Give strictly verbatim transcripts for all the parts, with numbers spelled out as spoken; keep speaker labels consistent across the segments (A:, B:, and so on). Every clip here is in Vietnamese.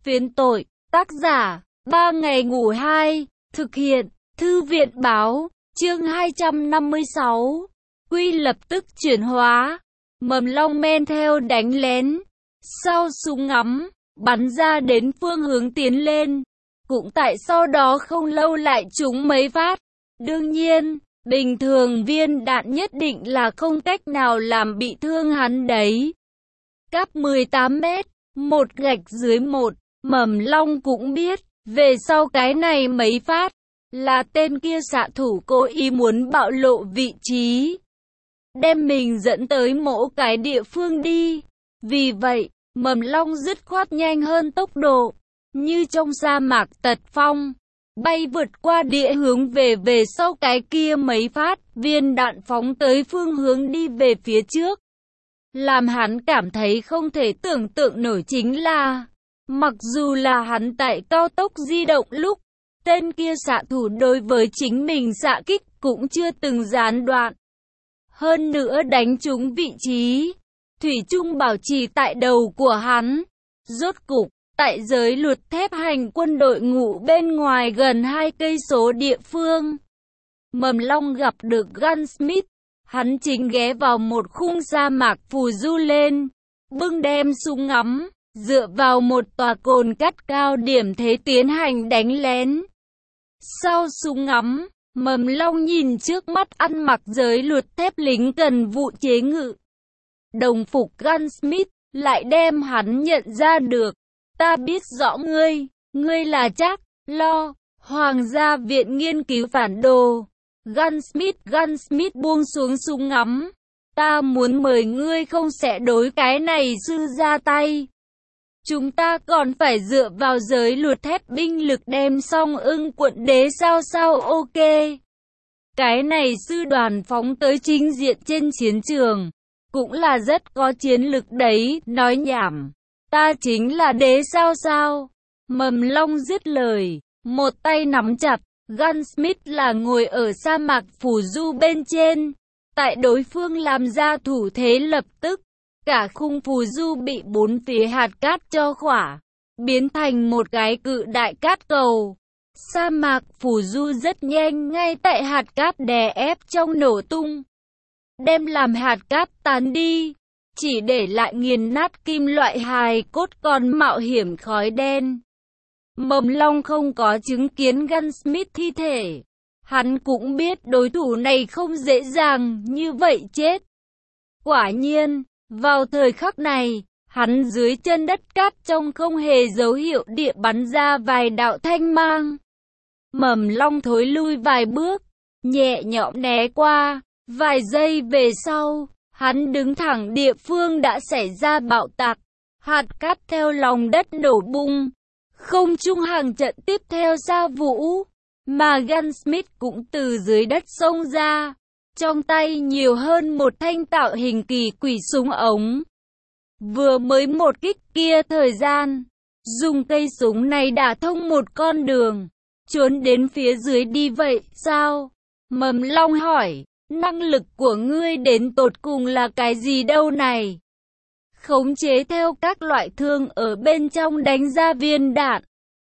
A: Phiến tội, tác giả, ba ngày ngủ hai, thực hiện, thư viện báo, chương hai trăm năm mươi sáu. Quy lập tức chuyển hóa, Mầm Long men theo đánh lén, sau súng ngắm, bắn ra đến phương hướng tiến lên. Cũng tại sau đó không lâu lại trúng mấy phát. Đương nhiên, bình thường viên đạn nhất định là không cách nào làm bị thương hắn đấy. Cáp mười tám mét, một gạch dưới một, Mầm Long cũng biết, về sau cái này mấy phát, là tên kia xạ thủ cố ý muốn bạo lộ vị trí, đem mình dẫn tới mỗi cái địa phương đi. Vì vậy, Mầm Long dứt khoát nhanh hơn tốc độ, như trong sa mạc tật phong, bay vượt qua địa hướng về về sau cái kia mấy phát, viên đạn phóng tới phương hướng đi về phía trước. Làm hắn cảm thấy không thể tưởng tượng nổi chính là, mặc dù là hắn tại cao tốc di động lúc, tên kia xạ thủ đối với chính mình xạ kích cũng chưa từng gián đoạn. Hơn nữa đánh trúng vị trí, thủy chung bảo trì tại đầu của hắn. Rốt cục, tại giới luật thép hành quân đội ngũ bên ngoài gần hai cây số địa phương, Mầm Long gặp được Gunsmith. Hắn chính ghé vào một khung sa mạc phù du lên, bưng đem súng ngắm, dựa vào một tòa cồn cắt cao điểm thế tiến hành đánh lén. Sau súng ngắm, Mầm Long nhìn trước mắt ăn mặc giới luật thép lính cần vụ chế ngự đồng phục Gunsmith, lại đem hắn nhận ra được. Ta biết rõ ngươi, ngươi là Trác Lo, Hoàng gia viện nghiên cứu phản đồ. Gunsmith, Gunsmith buông xuống súng ngắm. Ta muốn mời ngươi không sẽ đối cái này sư ra tay. Chúng ta còn phải dựa vào giới luật thép binh lực đem xong ưng quận đế sao sao ok. Cái này sư đoàn phóng tới chính diện trên chiến trường, cũng là rất có chiến lực đấy, nói nhảm. Ta chính là đế sao sao. Mầm Long dứt lời, một tay nắm chặt. Gunsmith là ngồi ở sa mạc phù du bên trên, tại đối phương làm ra thủ thế lập tức, cả khung phù du bị bốn phía hạt cát cho khỏa, biến thành một cái cự đại cát cầu. Sa mạc phù du rất nhanh ngay tại hạt cát đè ép trong nổ tung, đem làm hạt cát tán đi, chỉ để lại nghiền nát kim loại hài cốt còn mạo hiểm khói đen. Mầm Long không có chứng kiến Gunsmith thi thể, hắn cũng biết đối thủ này không dễ dàng như vậy chết. Quả nhiên, vào thời khắc này, hắn dưới chân đất cát trong không hề dấu hiệu địa bắn ra vài đạo thanh mang. Mầm Long thối lui vài bước, nhẹ nhõm né qua, vài giây về sau, hắn đứng thẳng địa phương đã xảy ra bạo tạc, hạt cát theo lòng đất nổ bung. Không trung hàng trận tiếp theo ra vũ, mà Gunsmith cũng từ dưới đất xông ra, trong tay nhiều hơn một thanh tạo hình kỳ quỷ súng ống. Vừa mới một kích kia thời gian, dùng cây súng này đả thông một con đường, trốn đến phía dưới đi vậy sao? Mầm Long hỏi, năng lực của ngươi đến tột cùng là cái gì đâu này? Khống chế theo các loại thương ở bên trong đánh ra viên đạn,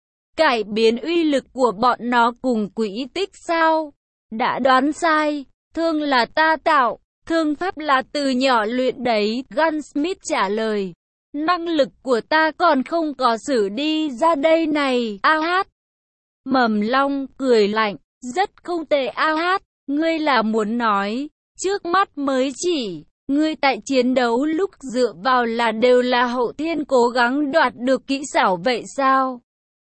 A: cải biến uy lực của bọn nó cùng quỹ tích sao? Đã đoán sai, thương là ta tạo, thương pháp là từ nhỏ luyện đấy. Gunsmith trả lời, năng lực của ta còn không có xử đi ra đây này. A hát. Mầm Long cười lạnh, rất không tệ. A hát, ngươi là muốn nói, trước mắt mới chỉ ngươi tại chiến đấu lúc dựa vào là đều là hậu thiên cố gắng đoạt được kỹ xảo vậy sao?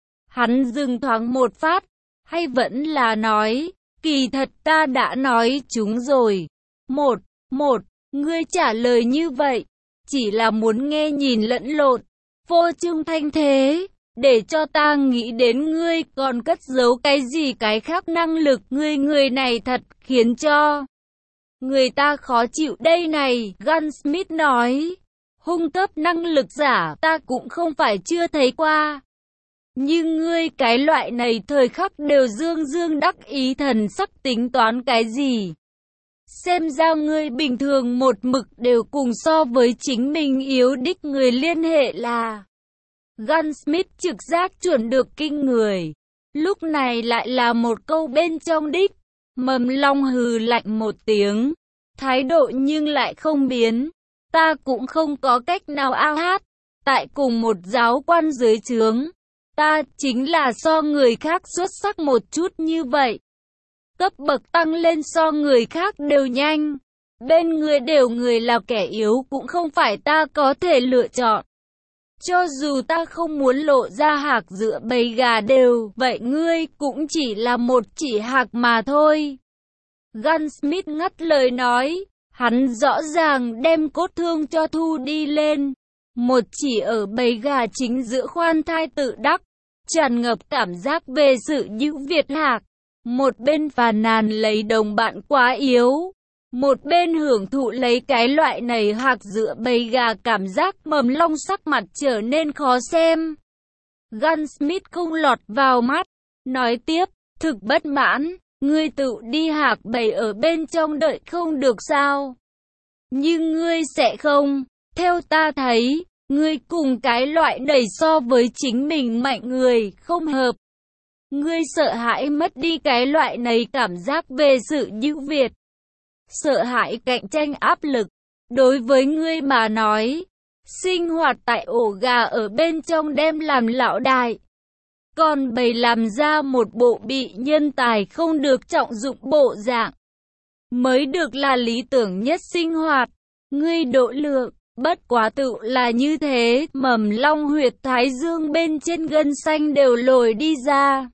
A: Hắn dừng thoáng một phát, hay vẫn là nói, kỳ thật ta đã nói chúng rồi. Một, một, ngươi trả lời như vậy, chỉ là muốn nghe nhìn lẫn lộn, vô trương thanh thế, để cho ta nghĩ đến ngươi còn cất giấu cái gì cái khác năng lực. Ngươi người này thật khiến cho người ta khó chịu đây này. Gunsmith nói, hung cấp năng lực giả ta cũng không phải chưa thấy qua. Nhưng ngươi cái loại này thời khắc đều dương dương đắc ý thần sắc tính toán cái gì? Xem ra ngươi bình thường một mực đều cùng so với chính mình yếu đích người liên hệ là Gunsmith trực giác chuẩn được kinh người. Lúc này lại là một câu bên trong đích. Mầm Long hừ lạnh một tiếng. Thái độ nhưng lại không biến. Ta cũng không có cách nào ao hát. Tại cùng một giáo quan dưới trướng. Ta chính là so người khác xuất sắc một chút như vậy. Cấp bậc tăng lên so người khác đều nhanh. Bên người đều người là kẻ yếu cũng không phải ta có thể lựa chọn. Cho dù ta không muốn lộ ra hạc giữa bầy gà đều, vậy ngươi cũng chỉ là một chỉ hạc mà thôi. Gunsmith ngắt lời nói, hắn rõ ràng đem cốt thương cho thu đi lên. Một chỉ ở bầy gà chính giữa khoan thai tự đắc, tràn ngập cảm giác về sự ưu việt hạc. Một bên phàn nàn lấy đồng bạn quá yếu. Một bên hưởng thụ lấy cái loại này hạc giữa bầy gà, cảm giác Mầm Long sắc mặt trở nên khó xem. Gunsmith không lọt vào mắt, nói tiếp, thực bất mãn, ngươi tự đi hạc bầy ở bên trong đợi không được sao? Nhưng ngươi sẽ không, theo ta thấy, ngươi cùng cái loại đầy so với chính mình mạnh người không hợp. Ngươi sợ hãi mất đi cái loại này cảm giác về sự ưu việt. Sợ hãi cạnh tranh áp lực. Đối với ngươi mà nói, sinh hoạt tại ổ gà ở bên trong đem làm lão đại. Còn bầy làm ra một bộ bị nhân tài không được trọng dụng bộ dạng. Mới được là lý tưởng nhất sinh hoạt. Ngươi độ lượng, bất quá tự là như thế. Mầm Long huyệt thái dương bên trên gân xanh đều lồi đi ra.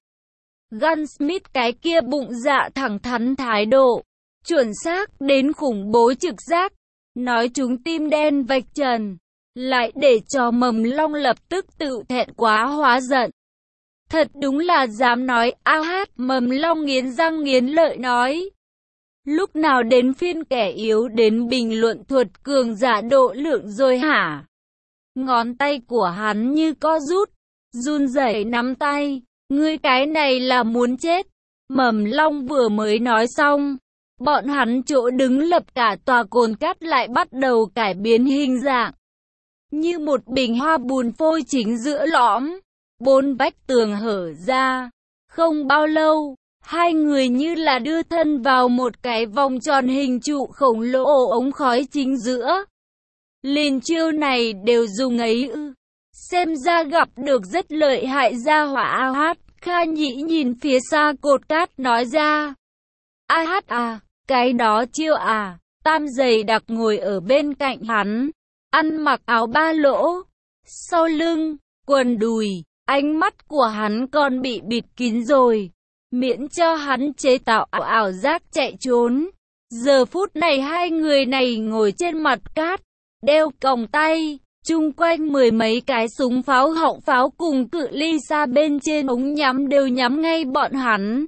A: Gunsmith cái kia bụng dạ thẳng thắn thái độ. Chuẩn xác đến khủng bố trực giác, nói chúng tim đen vạch trần, lại để cho Mầm Long lập tức tự thẹn quá hóa giận. Thật đúng là dám nói a hát. Mầm Long nghiến răng nghiến lợi nói. Lúc nào đến phiên kẻ yếu đến bình luận thuật cường giả độ lượng rồi hả? Ngón tay của hắn như co rút, run rẩy nắm tay. Ngươi cái này là muốn chết. Mầm Long vừa mới nói xong. Bọn hắn chỗ đứng lập cả tòa cồn cát lại bắt đầu cải biến hình dạng. Như một bình hoa bùn phôi chính giữa lõm. Bốn vách tường hở ra. Không bao lâu, hai người như là đưa thân vào một cái vòng tròn hình trụ khổng lồ ống khói chính giữa. Liền chiêu này đều dùng ấy ư. Xem ra gặp được rất lợi hại gia hỏa a hát. Kha Nhĩ nhìn phía xa cột cát nói ra. A hát à. Cái đó chiêu à, Tam dày đặc ngồi ở bên cạnh hắn, ăn mặc áo ba lỗ, sau lưng, quần đùi, ánh mắt của hắn còn bị bịt kín rồi, miễn cho hắn chế tạo ảo, ảo giác chạy trốn. Giờ phút này hai người này ngồi trên mặt cát, đeo còng tay, chung quanh mười mấy cái súng pháo họng pháo cùng cự ly xa bên trên ống nhắm đều nhắm ngay bọn hắn.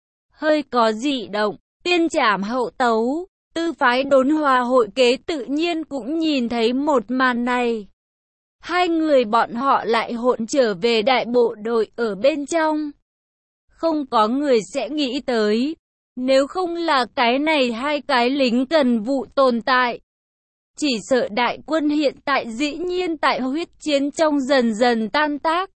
A: Hơi có dị động. Tiên trảm hậu tấu, tư phái đốn hòa hội kế tự nhiên cũng nhìn thấy một màn này. Hai người bọn họ lại hỗn trở về đại bộ đội ở bên trong. Không có người sẽ nghĩ tới, nếu không là cái này hai cái lính cần vụ tồn tại. Chỉ sợ đại quân hiện tại dĩ nhiên tại huyết chiến trong dần dần tan tác.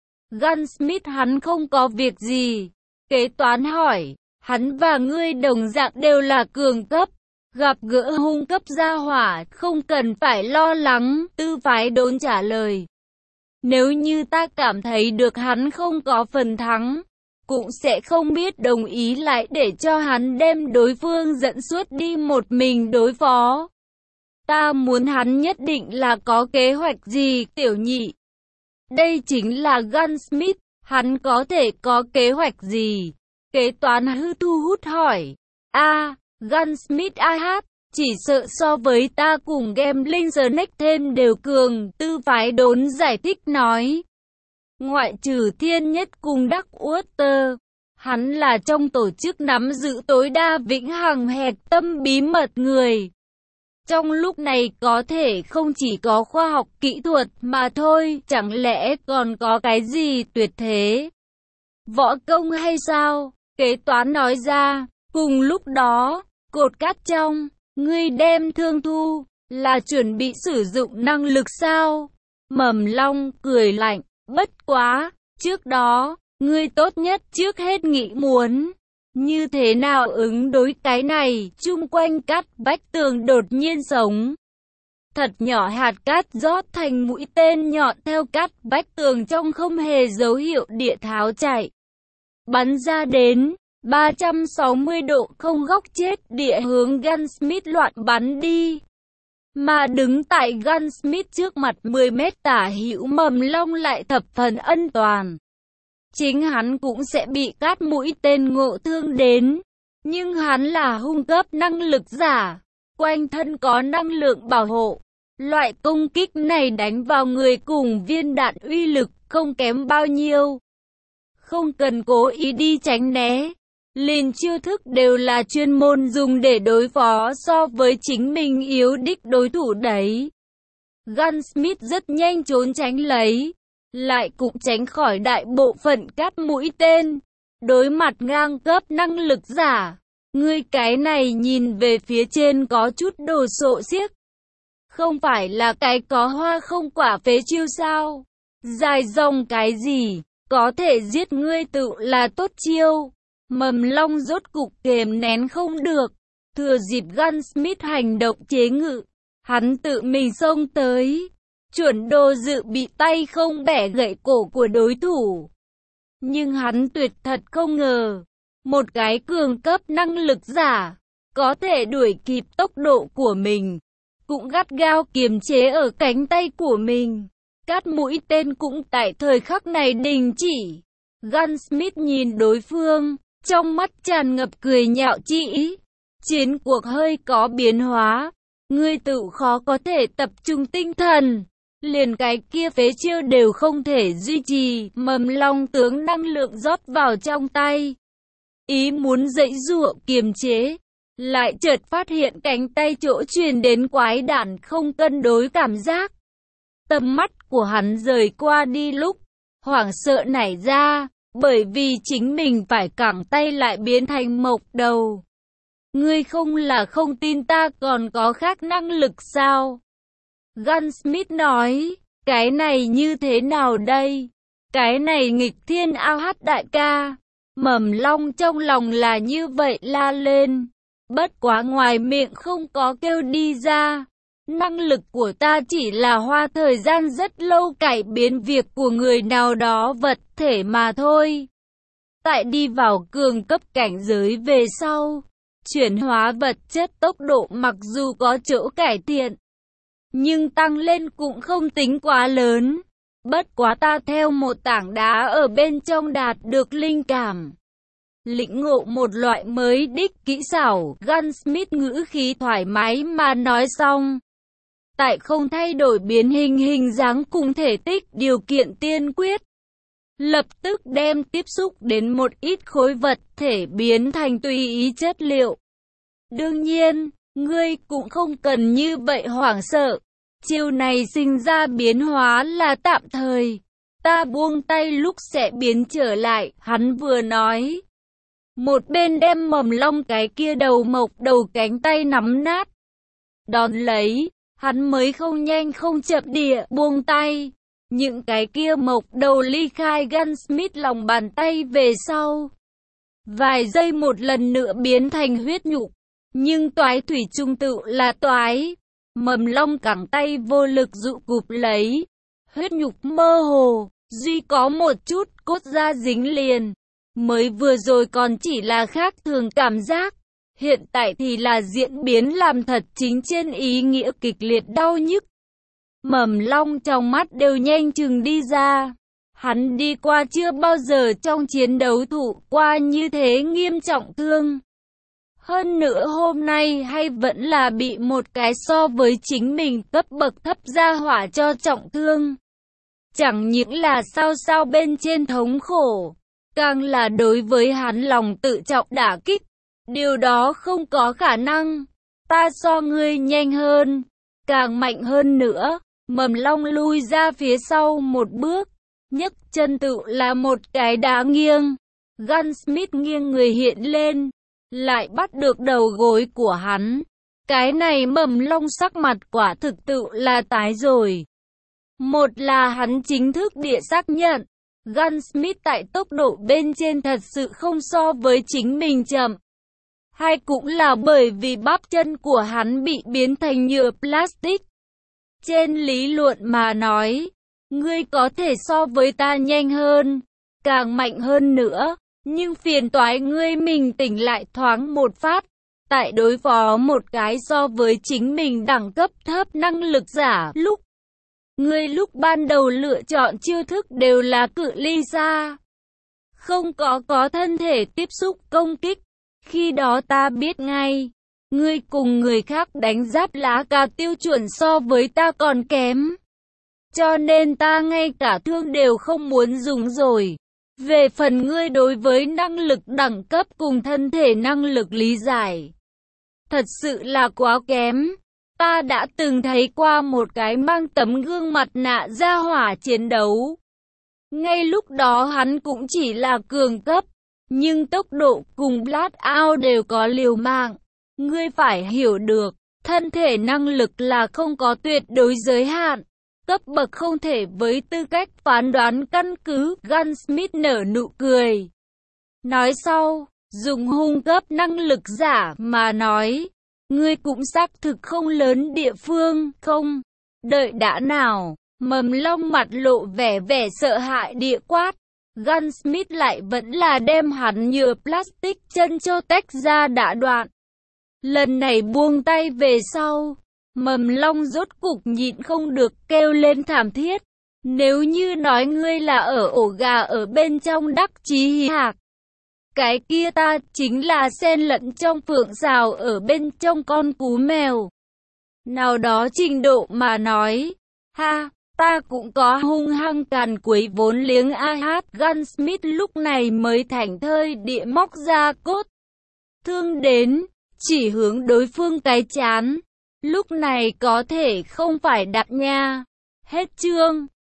A: Gunsmith hắn không có việc gì, kế toán hỏi. Hắn và ngươi đồng dạng đều là cường cấp, gặp gỡ hung cấp gia hỏa, không cần phải lo lắng, tư phái đốn trả lời. Nếu như ta cảm thấy được hắn không có phần thắng, cũng sẽ không biết đồng ý lại để cho hắn đem đối phương dẫn suốt đi một mình đối phó. Ta muốn hắn nhất định là có kế hoạch gì, tiểu nhị. Đây chính là Gunsmith, hắn có thể có kế hoạch gì? Kế toán hư thu hút hỏi. A, Gunsmith a hát, chỉ sợ so với ta cùng Gambling Snake thêm đều cường, tư phái đốn giải thích nói. Ngoại trừ thiên nhất cùng Đắc Water, hắn là trong tổ chức nắm giữ tối đa vĩnh hằng hạch tâm bí mật người. Trong lúc này có thể không chỉ có khoa học kỹ thuật mà thôi, chẳng lẽ còn có cái gì tuyệt thế? Võ công hay sao? Kế toán nói ra, cùng lúc đó, cột cát trong, ngươi đem thương thu, là chuẩn bị sử dụng năng lực sao? Mầm Long cười lạnh, bất quá, trước đó, ngươi tốt nhất trước hết nghĩ muốn như thế nào ứng đối cái này. Chung quanh Cát Bách Tường đột nhiên sống thật nhỏ, hạt cát rót thành mũi tên nhọn theo Cát Bách Tường trong không hề dấu hiệu địa tháo chạy, bắn ra đến ba trăm sáu mươi độ không góc chết địa hướng Gunsmith loạn bắn đi. Mà đứng tại Gunsmith trước mặt mười mét tả hữu, Mầm Long lại thập phần an toàn. Chính hắn cũng sẽ bị cát mũi tên ngộ thương đến. Nhưng hắn là hung cấp năng lực giả, quanh thân có năng lượng bảo hộ. Loại công kích này đánh vào người cùng viên đạn uy lực không kém bao nhiêu. Không cần cố ý đi tránh né. Liền chiêu thức đều là chuyên môn dùng để đối phó so với chính mình yếu đích đối thủ đấy. Gunsmith rất nhanh trốn tránh lấy, lại cũng tránh khỏi đại bộ phận cát mũi tên. Đối mặt ngang cấp năng lực giả, ngươi cái này nhìn về phía trên có chút đồ sộ xiếc. Không phải là cái có hoa không quả phế chiêu sao? Dài dòng cái gì, có thể giết ngươi tự là tốt chiêu. Mầm Long rốt cục kềm nén không được, thừa dịp Gunsmith hành động chế ngự, hắn tự mình xông tới, chuẩn đồ dự bị tay không bẻ gãy cổ của đối thủ. Nhưng hắn tuyệt thật không ngờ, một cái cường cấp năng lực giả, có thể đuổi kịp tốc độ của mình, cũng gắt gao kiềm chế ở cánh tay của mình. Cát mũi tên cũng tại thời khắc này đình chỉ. Gunsmith nhìn đối phương, trong mắt tràn ngập cười nhạo chỉ. Chiến cuộc hơi có biến hóa, ngươi tự khó có thể tập trung tinh thần, liền cái kia phế chiêu đều không thể duy trì. Mầm Long tướng năng lượng rót vào trong tay, ý muốn dãy giụa kiềm chế, lại chợt phát hiện cánh tay chỗ truyền đến quái đản không cân đối cảm giác. Tầm mắt của hắn rời qua đi lúc hoảng sợ nảy ra, bởi vì chính mình phải cẳng tay lại biến thành mộc đầu. Ngươi không là không tin ta còn có khác năng lực sao? Gunsmith nói, cái này như thế nào đây? Cái này nghịch thiên ao hát đại ca. Mầm Long trong lòng là như vậy la lên, bất quá ngoài miệng không có kêu đi ra. Năng lực của ta chỉ là hoa thời gian rất lâu cải biến việc của người nào đó vật thể mà thôi. Tại đi vào cường cấp cảnh giới về sau, chuyển hóa vật chất tốc độ mặc dù có chỗ cải thiện, nhưng tăng lên cũng không tính quá lớn. Bất quá ta theo một tảng đá ở bên trong đạt được linh cảm, lĩnh ngộ một loại mới đích kỹ xảo. Gunsmith ngữ khí thoải mái mà nói xong. Tại không thay đổi biến hình hình dáng cùng thể tích điều kiện tiên quyết, lập tức đem tiếp xúc đến một ít khối vật thể biến thành tùy ý chất liệu. Đương nhiên, ngươi cũng không cần như vậy hoảng sợ. Chiêu này sinh ra biến hóa là tạm thời, ta buông tay lúc sẽ biến trở lại. Hắn vừa nói, một bên đem Mầm Long cái kia đầu mộc đầu cánh tay nắm nát. Đón lấy, hắn mới không nhanh không chậm địa buông tay. Những cái kia mộc đầu ly khai Gunsmith lòng bàn tay về sau, vài giây một lần nữa biến thành huyết nhục. Nhưng toái thủy chung tự là toái. Mầm Long cẳng tay vô lực dụ cụp lấy, huyết nhục mơ hồ, duy có một chút cốt da dính liền. Mới vừa rồi còn chỉ là khác thường cảm giác, hiện tại thì là diễn biến làm thật chính trên ý nghĩa kịch liệt đau nhức. Mầm Long trong mắt đều nhanh chừng đi ra. Hắn đi qua chưa bao giờ trong chiến đấu thụ qua như thế nghiêm trọng thương. Hơn nữa hôm nay hay vẫn là bị một cái so với chính mình cấp bậc thấp gia hỏa cho trọng thương. Chẳng những là sao sao bên trên thống khổ, càng là đối với hắn lòng tự trọng đả kích. Điều đó không có khả năng. Ta so ngươi nhanh hơn, càng mạnh hơn nữa. Mầm Long lui ra phía sau một bước, nhấc chân tự là một cái đá nghiêng. Gunsmith nghiêng người hiện lên, lại bắt được đầu gối của hắn. Cái này Mầm Long sắc mặt quả thực tự là tái rồi. Một là hắn chính thức địa xác nhận, Gunsmith tại tốc độ bên trên thật sự không so với chính mình chậm. Hai cũng là bởi vì bắp chân của hắn bị biến thành nhựa plastic. Trên lý luận mà nói, ngươi có thể so với ta nhanh hơn, càng mạnh hơn nữa, nhưng phiền toái ngươi mình tỉnh lại thoáng một phát, tại đối phó một cái so với chính mình đẳng cấp thấp năng lực giả lúc. Ngươi lúc ban đầu lựa chọn chiêu thức đều là cự ly xa, không có có thân thể tiếp xúc công kích. Khi đó ta biết ngay, ngươi cùng người khác đánh giáp lá cà tiêu chuẩn so với ta còn kém. Cho nên ta ngay cả thương đều không muốn dùng rồi. Về phần ngươi đối với năng lực đẳng cấp cùng thân thể năng lực lý giải, thật sự là quá kém. Ta đã từng thấy qua một cái mang tấm gương mặt nạ ra hỏa chiến đấu. Ngay lúc đó hắn cũng chỉ là cường cấp, nhưng tốc độ cùng blast out đều có liều mạng. Ngươi phải hiểu được, thân thể năng lực là không có tuyệt đối giới hạn. Cấp bậc không thể với tư cách phán đoán căn cứ. Gunsmith nở nụ cười. Nói sau, dùng hung cấp năng lực giả mà nói, ngươi cũng xác thực không lớn địa phương, không? Đợi đã nào, Mầm Long mặt lộ vẻ vẻ sợ hãi địa quát. Gunsmith lại vẫn là đem hắn nhựa plastic chân cho tách ra đã đoạn. Lần này buông tay về sau, Mầm Long rốt cục nhịn không được kêu lên thảm thiết. Nếu như nói ngươi là ở ổ gà ở bên trong đắc chí hí hạc, cái kia ta chính là xen lẫn trong phượng sào ở bên trong con cú mèo. Nào đó trình độ mà nói, ha, ta cũng có hung hăng càn quấy vốn liếng a hát. Gunsmith lúc này mới thảnh thơi địa móc ra cốt thương đến, chỉ hướng đối phương cái chán. Lúc này có thể không phải đặt nha. Hết chương.